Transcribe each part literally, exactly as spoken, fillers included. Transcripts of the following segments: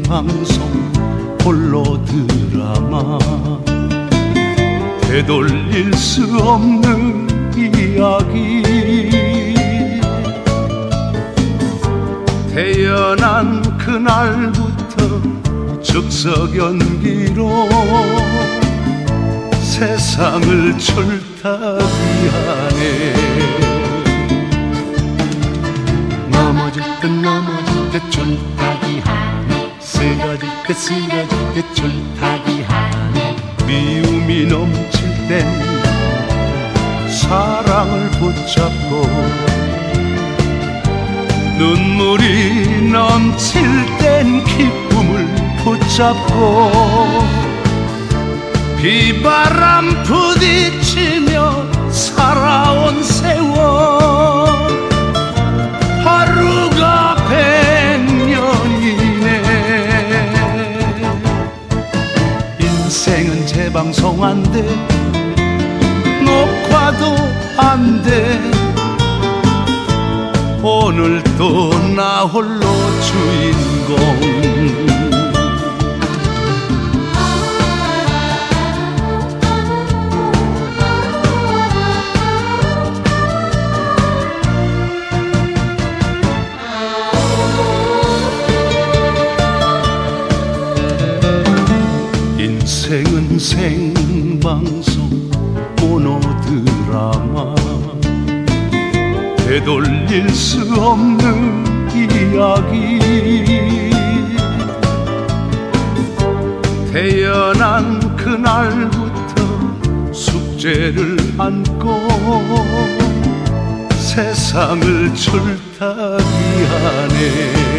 생방송 홀로 드라마 되돌릴 수 없는 이야기 태어난 그날부터 즉석연기로 세상을 출타기하네 넘어질 듯 넘어질 듯 출타기하네 쓰러질 듯 쓰러질 듯 출타기하네 미움이 넘칠 땐 사랑을 붙잡고 눈물이 넘칠 땐 기쁨을 붙잡고 비바람 부딪히며 살아온 세월 하루가 백년이네 인생은 재방송 안 돼 녹화도 안 돼 오늘도 나 홀로 주인공 인생은 생방송 모노드라마 되돌릴 수 없는 이야기 태어난 그날부터 숙제를 안고 세상을 출타기하네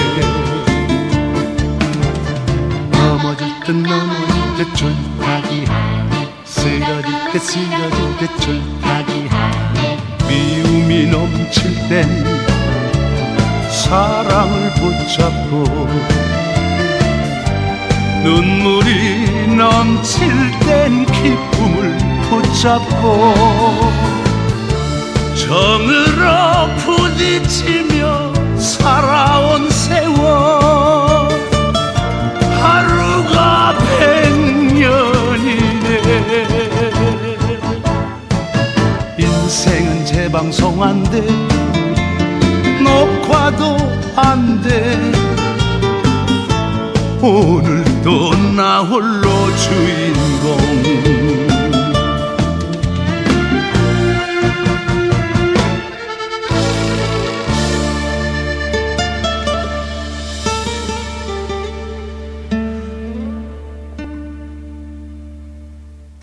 넘어질 듯 넘어질 듯 출타기하네 쓰러질 듯 쓰러질 듯 출타기하네 미움이 넘칠 땐 사랑을 붙잡고 눈물이 넘칠 땐 기쁨을 붙잡고 정으로 부딪히며 살아온 세월 하루가 백년이네 인생은 재방송 안 돼 녹화도 안 돼 오늘도 나 홀로 주인공